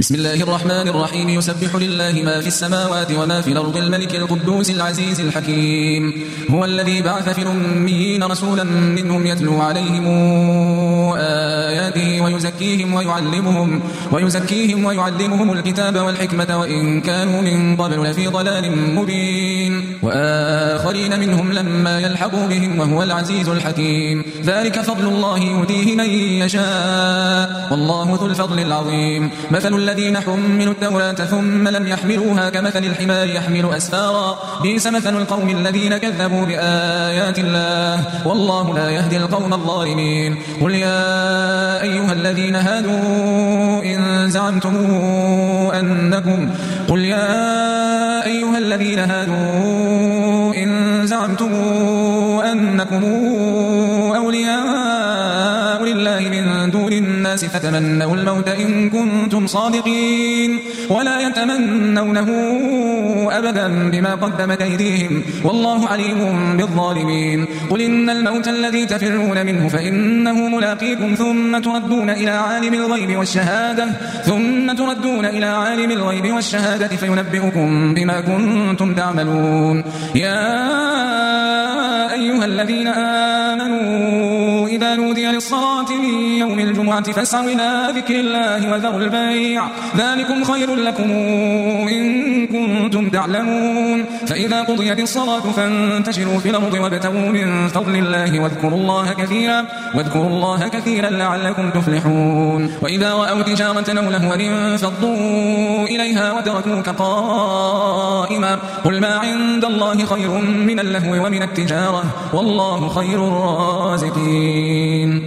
بسم الله الرحمن الرحيم. يسبح لله ما في السماوات وما في الأرض الملك القدوس العزيز الحكيم. هو الذي بعث في الأميين رسولا منهم يتلو عليهم آياته ويزكيهم ويعلمهم الكتاب والحكمة وإن كانوا من قبل لفي ضلال مبين، وآخرين منهم لما يلحقوا بهم وهو العزيز الحكيم. ذلك فضل الله يؤتيه من يشاء والله ذو الفضل العظيم. مثل الذين حملوا التوراة ثم لم يحملوها كمثل الحمار يحمل أسفارا، بئس مثل القوم الذين كذبوا بآيات الله والله لا يهدي القوم الظالمين. قل يا أيها الذين هادوا إن زعمتم أنكم أولياء لله من دون الناس فتمنوا الموت إن كنتم صادقين ولا يتمنونه أبدا بما قدمت أيديهم والله عليم بالظالمين. قل إن الموت الذي تفرون منه فإنه ملاقيكم ثم تردون إلى عالم الغيب والشهادة فينبئكم بما كنتم تعملون. يا أيها الذين آمنوا إذا نودي للصلاة من يوم الجمعة فاسعوا إلى ذكر الله وذروا البيع ذلكم خير لكم إن كنتم تعلمون. فإذا قضيت الصلاة فانتشروا في الأرض وابتغوا من فضل الله واذكروا الله كثيرا لعلكم تفلحون. وإذا رأوا تجارة أو لهوا انفضوا إليها وتركوك قائما قل ما عند الله خير من اللهو ومن التجارة والله خير الرازقين.